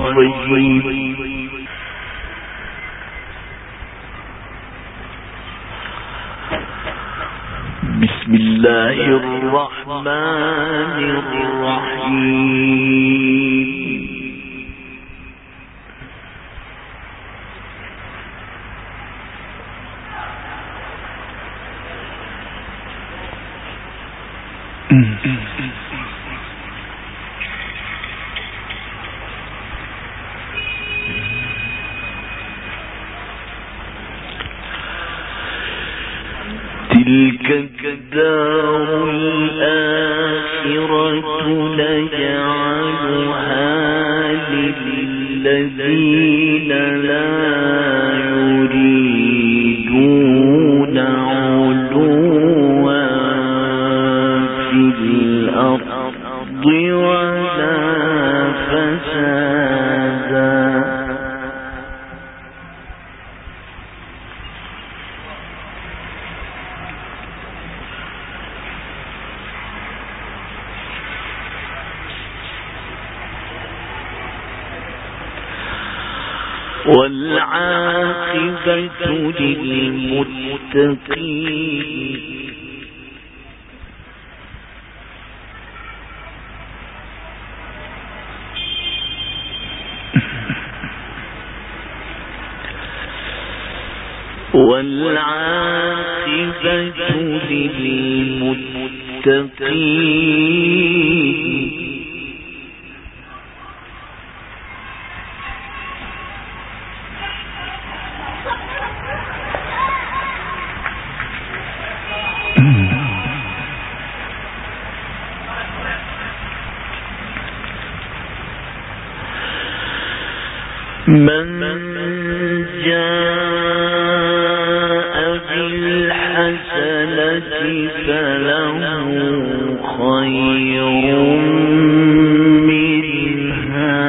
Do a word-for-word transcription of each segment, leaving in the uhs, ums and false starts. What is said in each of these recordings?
الرجيم بسم الله الرحمن الرحيم تلك الدار الآخرة نجعلها للذين لا يريدون علوا في الأرض ولا فسادا والعاقبة للمتقين والعاقبة للمتقين من جاء بالحسنة فله خير منها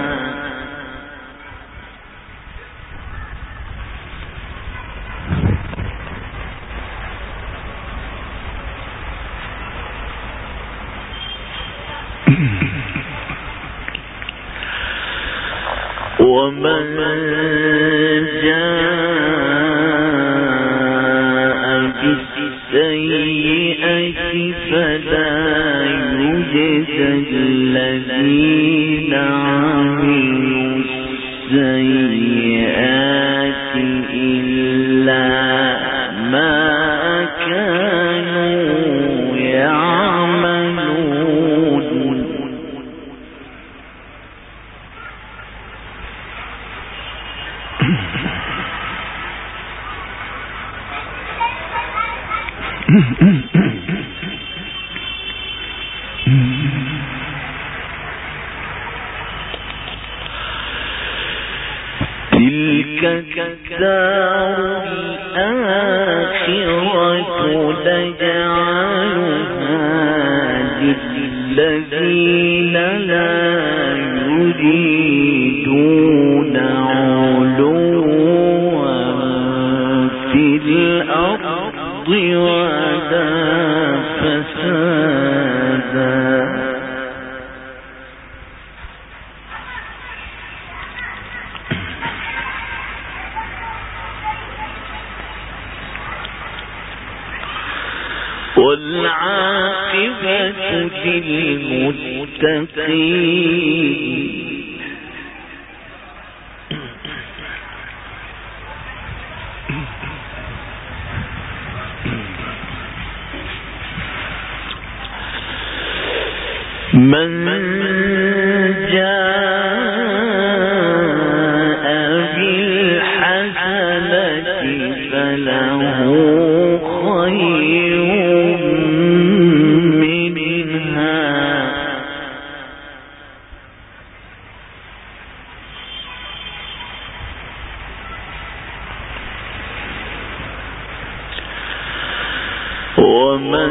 ومن جاء بالسيئة فلا يجزى الذين عملوا السيئات إلا ما كانوا يعملون تلك الدار الآخرة نجعلها للذين لا يريدون علوا في الأرض ولا فسادا والعاقبة للمتقين من جاء بالحسنة فله خير منها ومن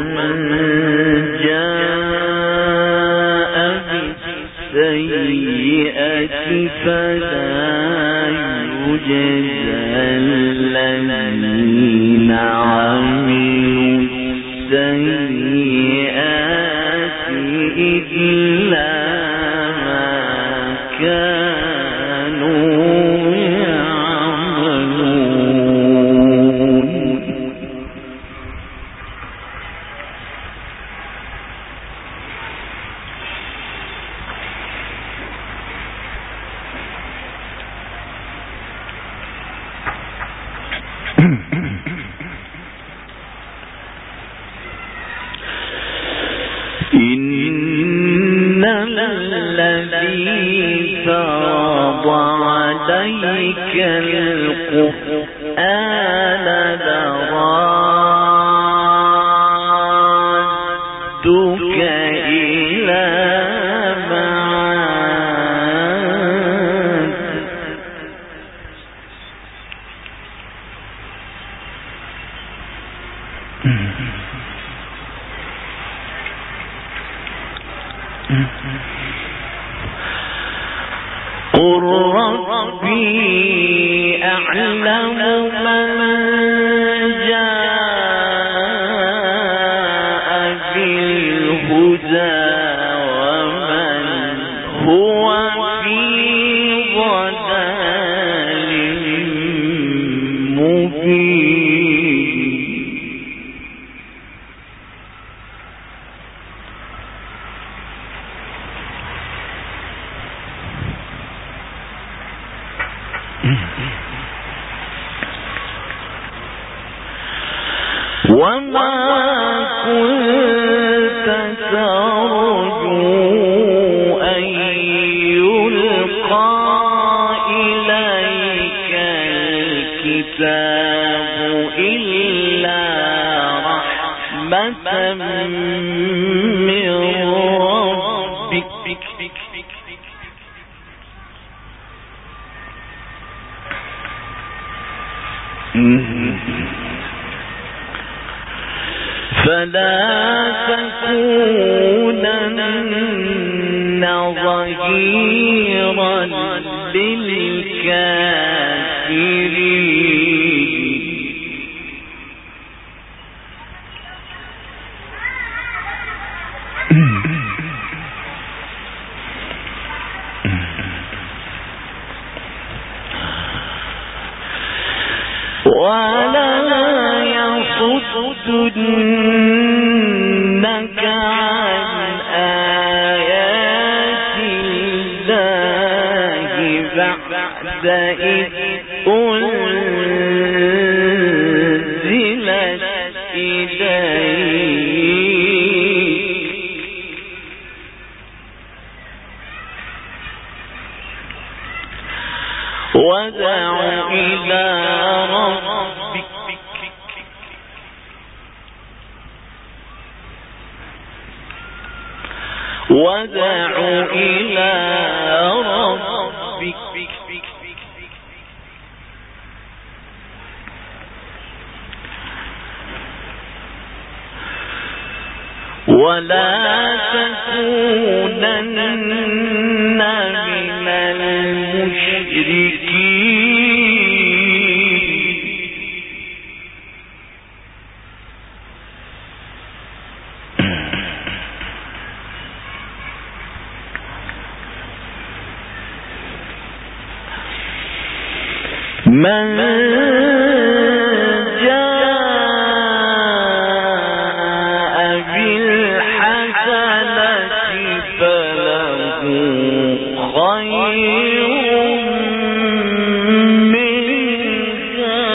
جاء بالسيئة فلا يجزى الذين عملوا السيئات إلا ما كانوا إن الذي فرض عليك القرآن لرادك إلى معاد قل ربي أعلم من جاء بالهدى ومن هو في ضلال مبين وما كنت ترجو أن يلقى إليك الكتاب إلا رحمة من ربك فلا تكونن ظهيرا للكافرين ولا يصدنك عن آيات الله بعد إذ أنزلت إليك ودع إلى ربك ودع إلى ربك ولا تكونن من المشركين من جاء بالحسنة فله خير منها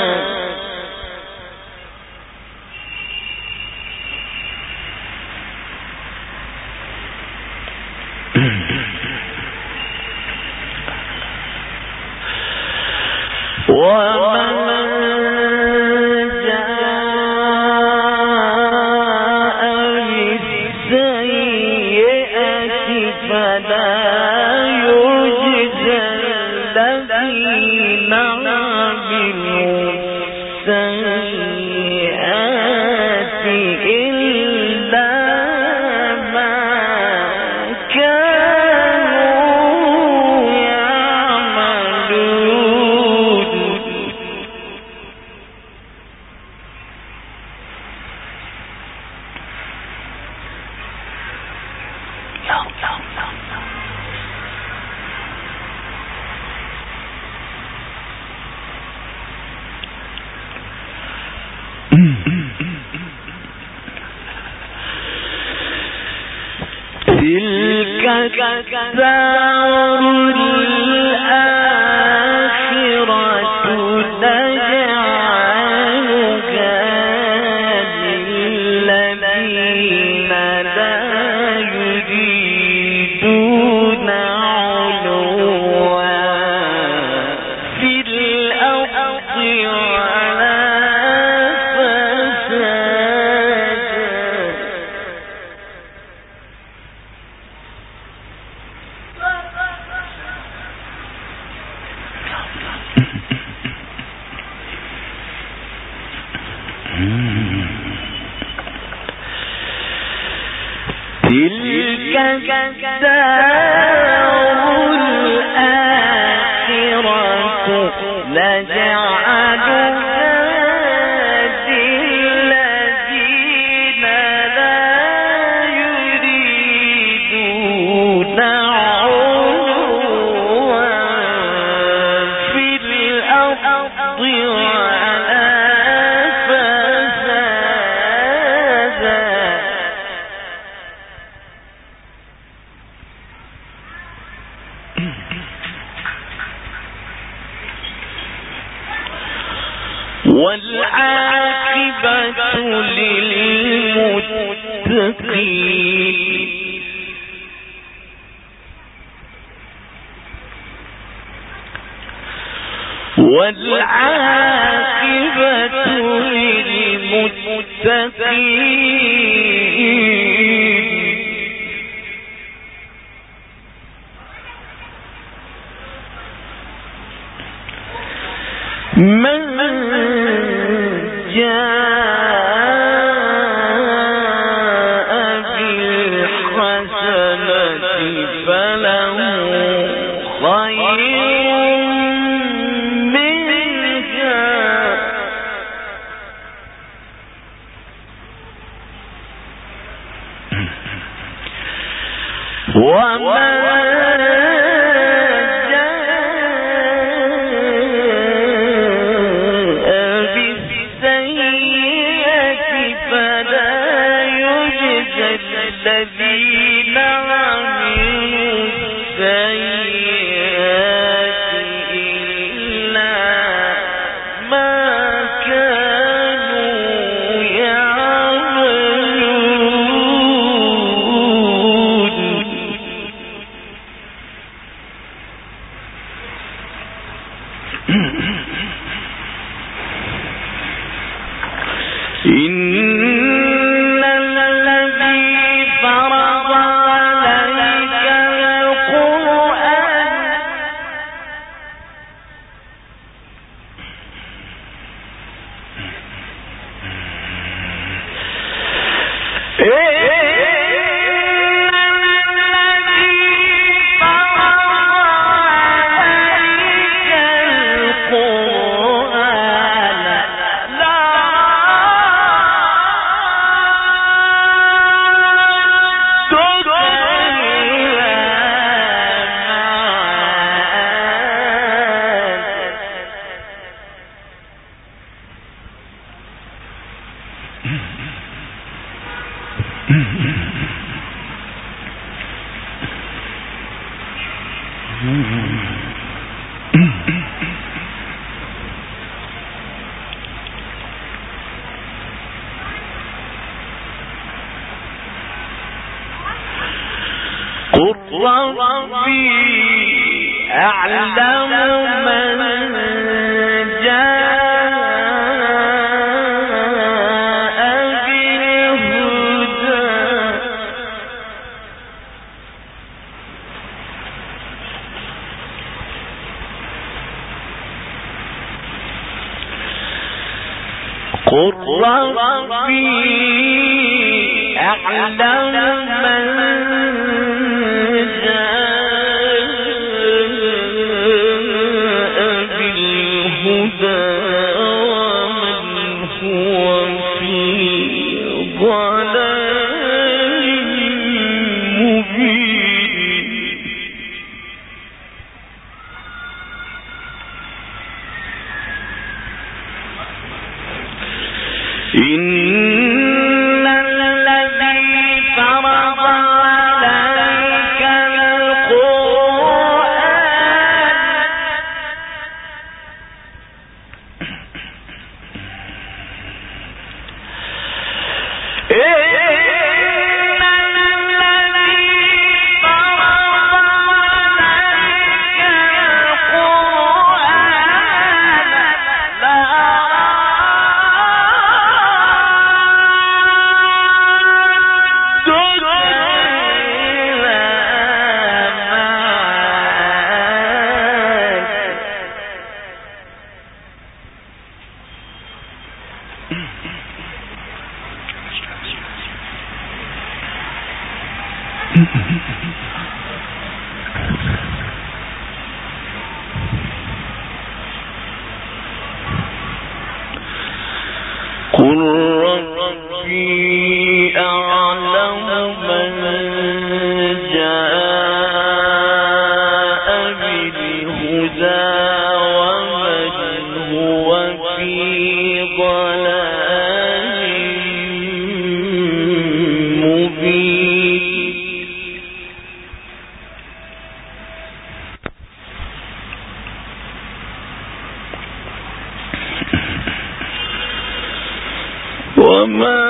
ومن جاء بالسيئة فلا يجزى الذين عملوا السيئات إلا ما كانوا يعملون تلك الدار الآخرة نجعلها للذين لا تلك الدار الآخرة نجعلها للذين لا يريدون علوا في الأرض ولا فسادا. والعاقبة للمتقين والعاقبة للمتقين من جاء بالحسنة فله خير منها ومن الذين عملوا السيئات إلا ما كانوا يعملون. قل ربي أعلم من جاء بالهدى قل ربي أعلم من إن الذي فرض قل ربي أعلم من جاء بالهدى ومن هو في ضلال مبين وما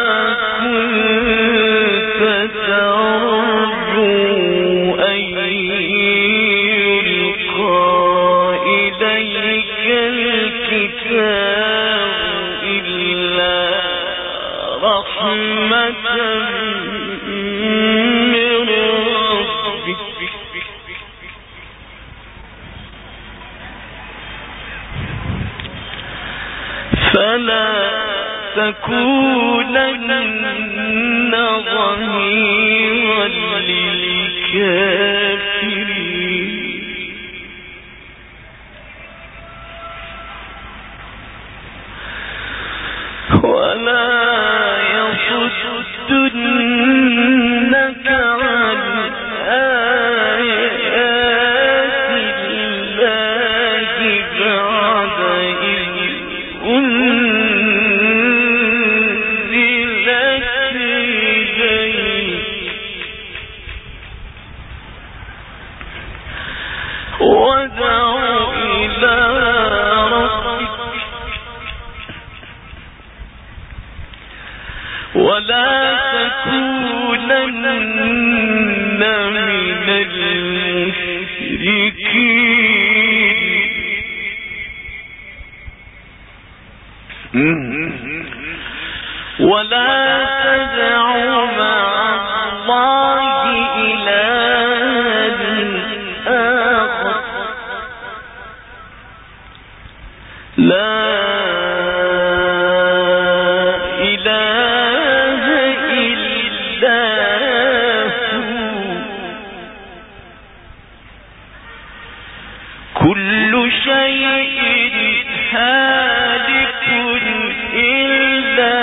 كنت ترجو أن يلقى إليك الكتاب إلا رحمة من ربك فلا تكونن ظهيرا للكافرين ولا يصدنك عن آيات الله بعد إذ وادع إلى ربك ولا تكونن من المشركين ولا تدع مع الله إلها آخر لا إله إلا هو كل شيء هالك إلا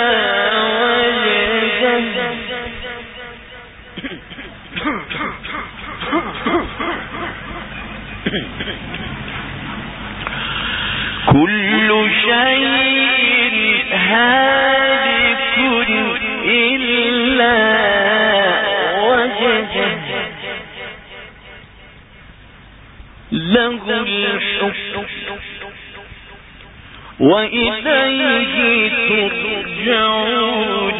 وجهه كل شيء هالك إلا وجهه له الحكم وإليه ترجعون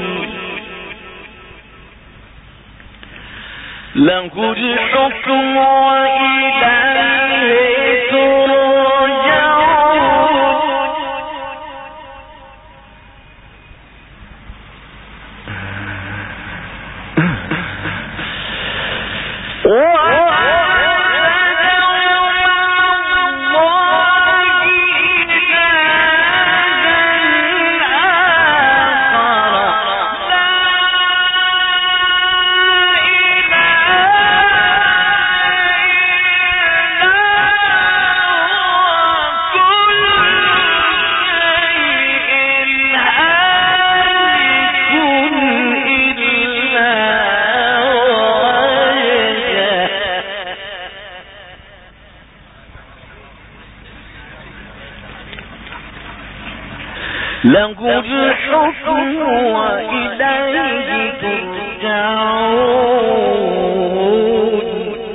له الحكم وإليه ترجعون له الحكم وإليه ترجعون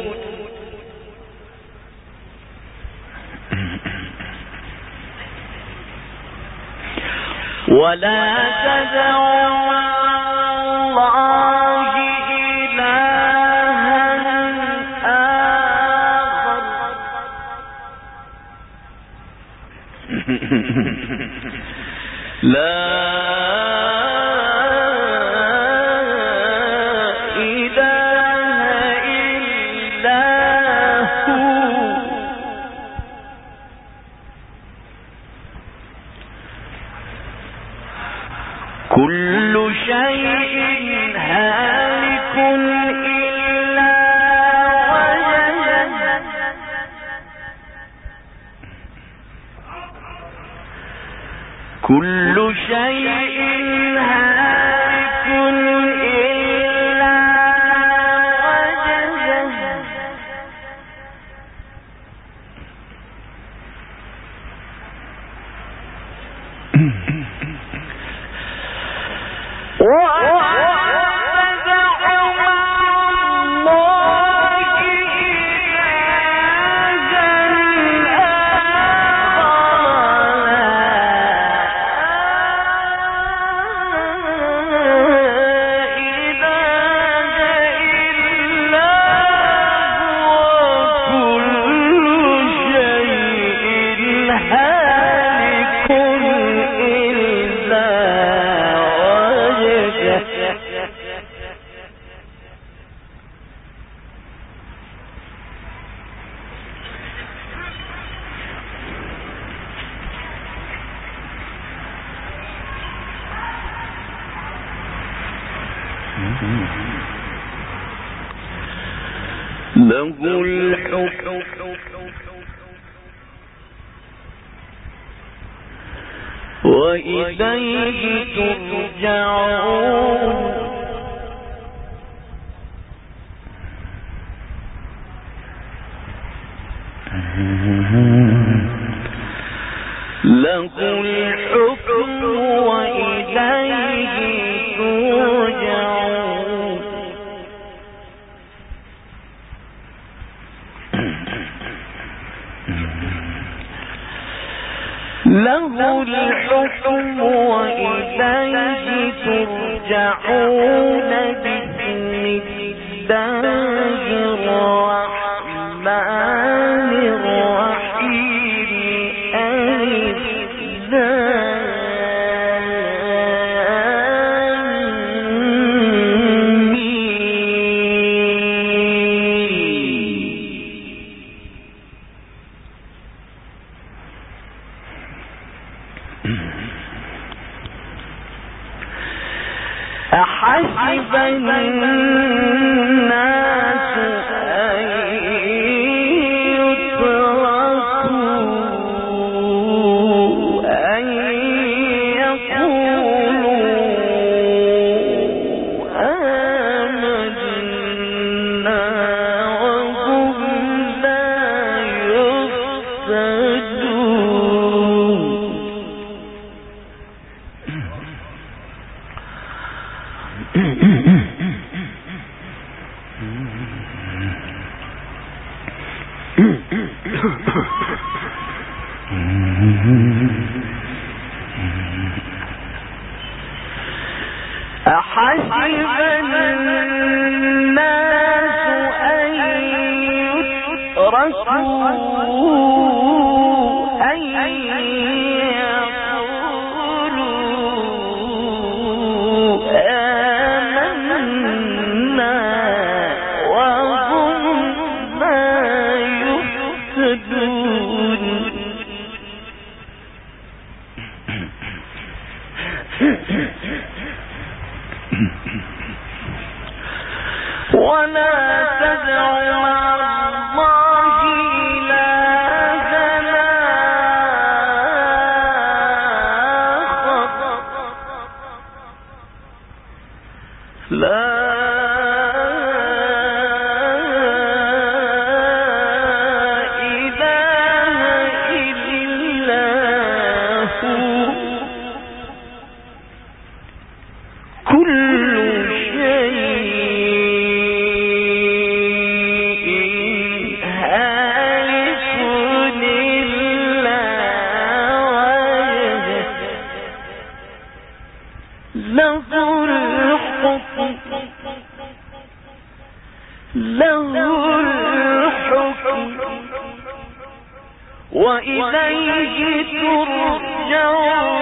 ولا تدعوا مع الله إلها آخر لا إله إلا هو كل شيء هالك إلا كل شيء هالك إلا وجهه له الحكم وإليه ترجعون له الحكم وإليه ترجعون له الحكم وإليه ترجعون بسم الله الرحمن الرحيم ألف لام أحسب الناس أن يتركوا أن يقولوا آمنا وهم لا يفتنون أحسب الناس أن يتركوا أن يقولوا آمنا وهم لا يفتنون ولا تدع مع الله إلهنا آخر لا إله إلا هو كل شيء هالك إلا وجهه له الحكم له الحكم وإليه ترجعون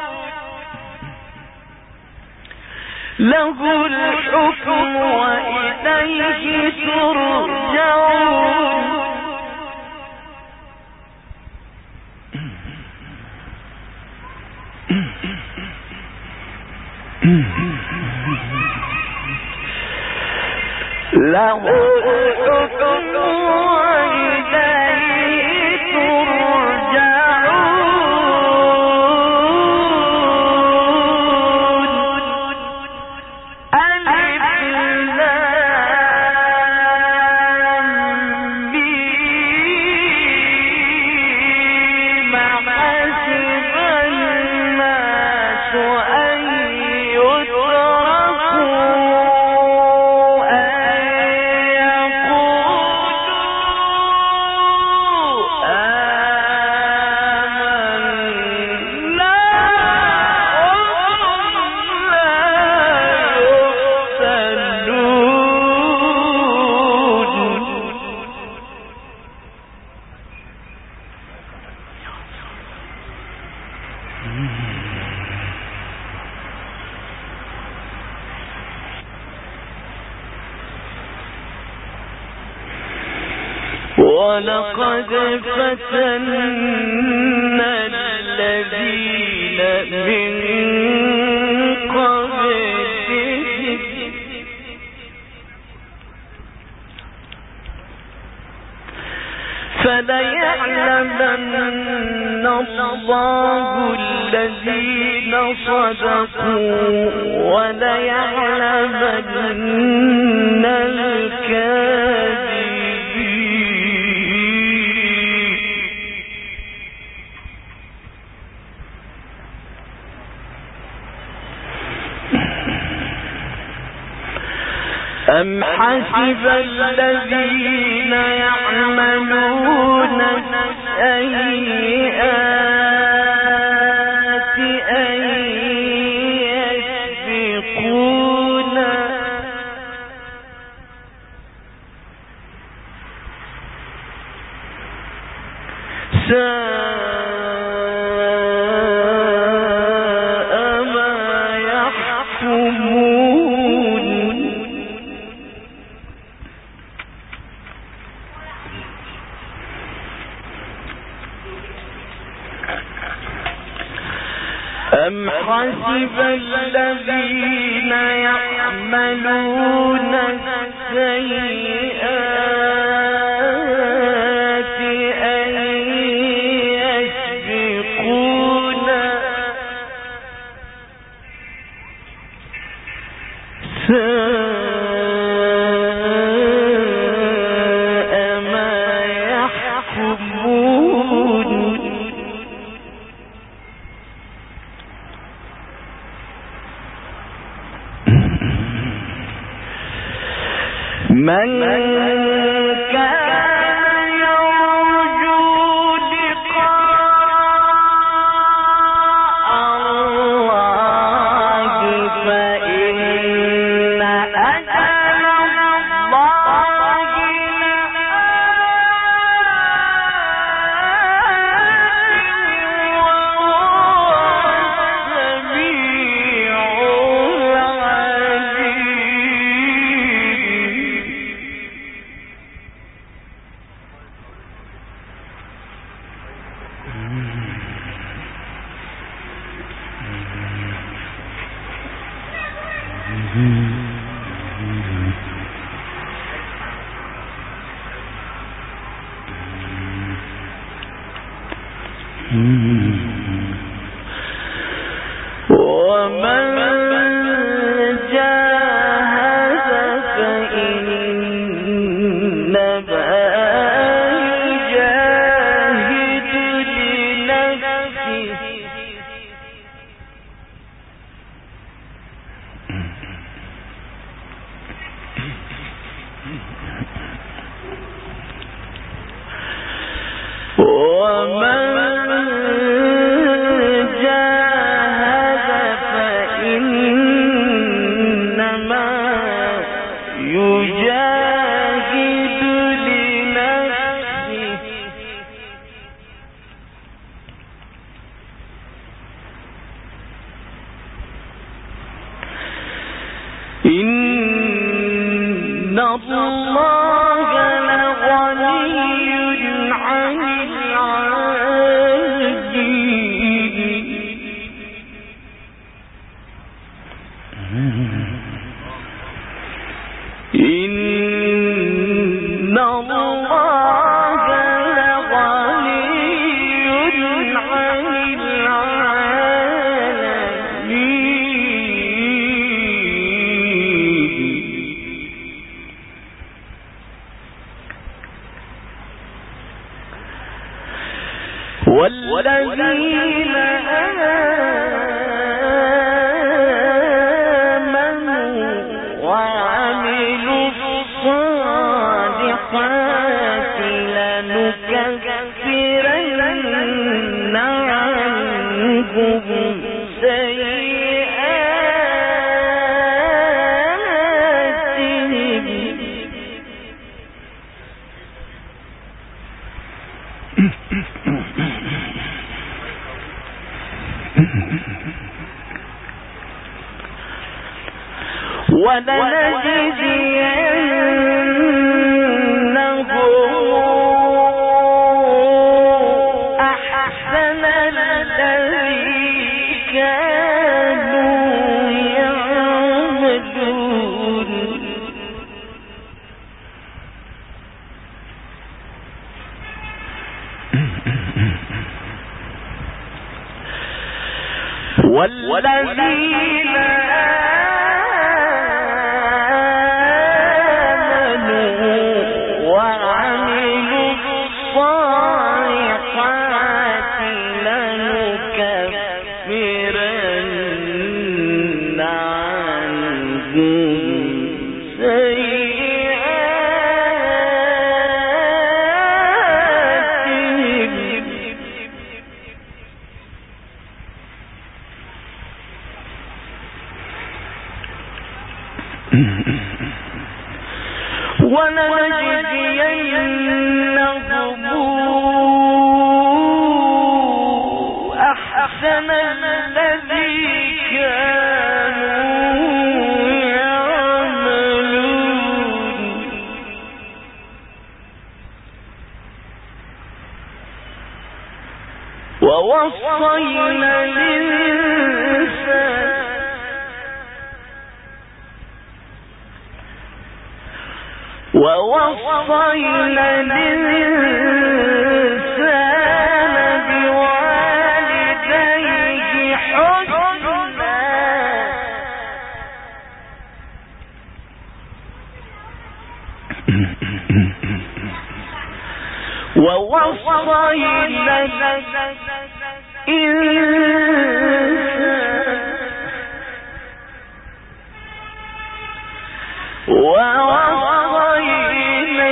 له الحكم وإليه ترجعون له الحكم وإليه ترجعون ولقد فتنا الذين من قبلهم فليعلمن الله الذين صدقوا وليعلمن الكاذبين. أم حسب الذين يعملون السيئات أن يسبقونا ساء ما يحكمون. أم حسب الذين يعملون السيئات أن يسبقونا ساء ما يحكمون. من كان يرجو لقاء الله فإن أجل الله لآت وهو السميع ومن جاهد فإنما يجاهد لنفسه ومن جاهد فإنما يجاهد لنفسه إن الله لغني عن العالمين. إن الله لغني عن العالمين. والذين آمنوا وعملوا الصالحات لنكفرن عنهم سيئاتهم ولنجزينهم والذين ولنجزينهم أحسن الذي كانوا يعملون ووصينا الإنسان ووصينا الإنسان بوالديه حسنا ووصينا الإنسان ووصينا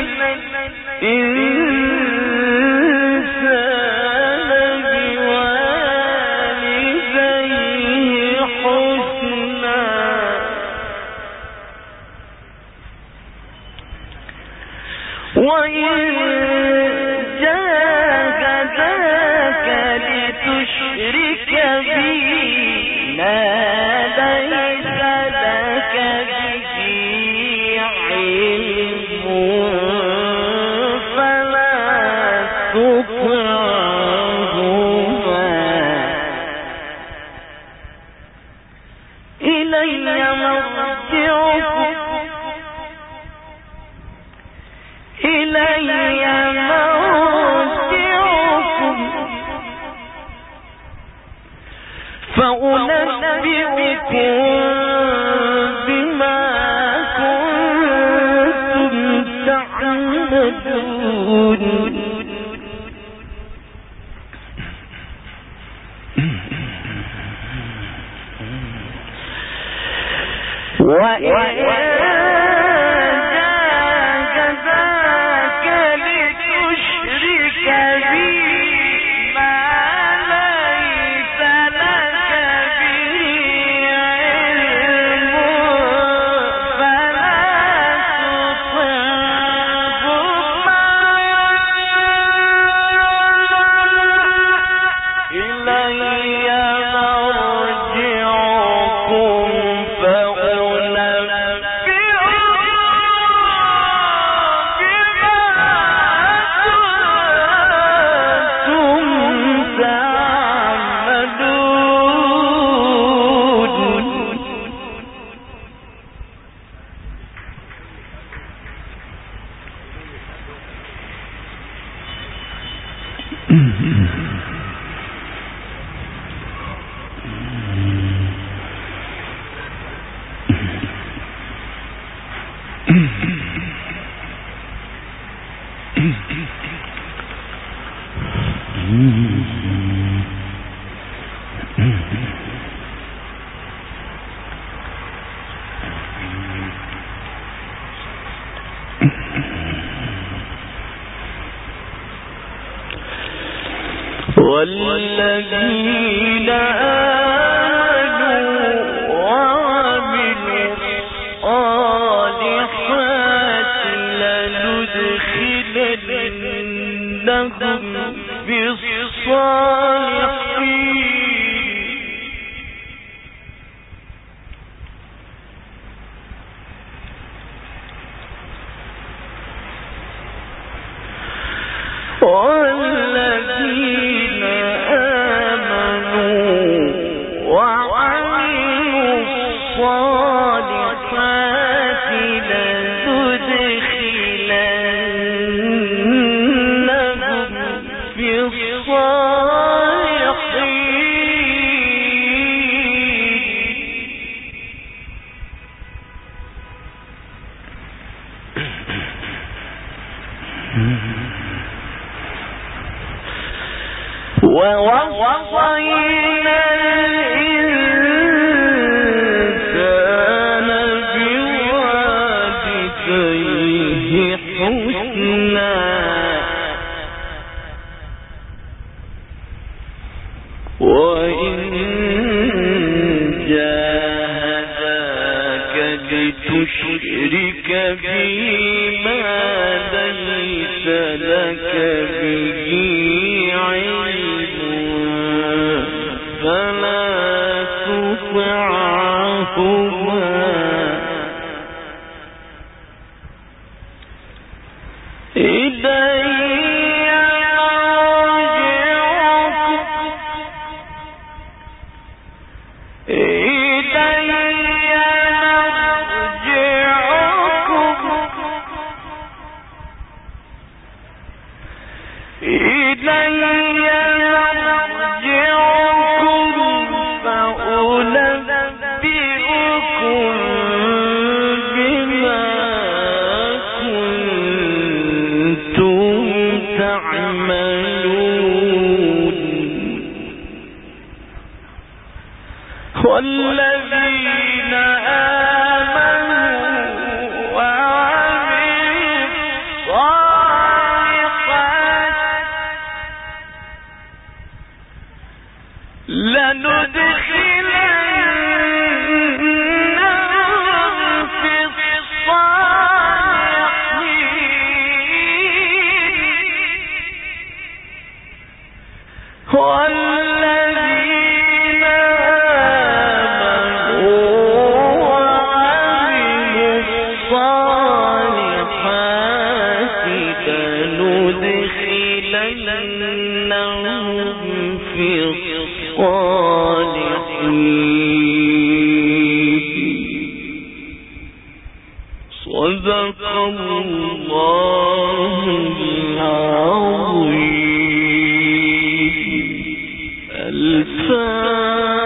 الإنسان بوالديه حسنا وإن جاهداك لتشرك بي ما ليس لك به علم فلا تطعهما إلي مرجعكم إلي مرجعكم فأنبئكم بما كنتم تعملون وإن جاهداك لتشرك بي ما ليس لك به علم فلا تطعهما إلي مرجعكم والذين آمنوا وعملوا الصالحات لندخلنهم في الصالحين والذين آمنوا وعملوا الصالحات لندخلنهم في الصالحين ووصينا الإنسان بوالديه حسنا وإن جاهداك لتشرك بي ما ليس لك به علم فلا تطعهما والذين آمنوا وعملوا الصالحات لندخلنهم في الصالحين والذين صدق الله العظيم. الفاتحة.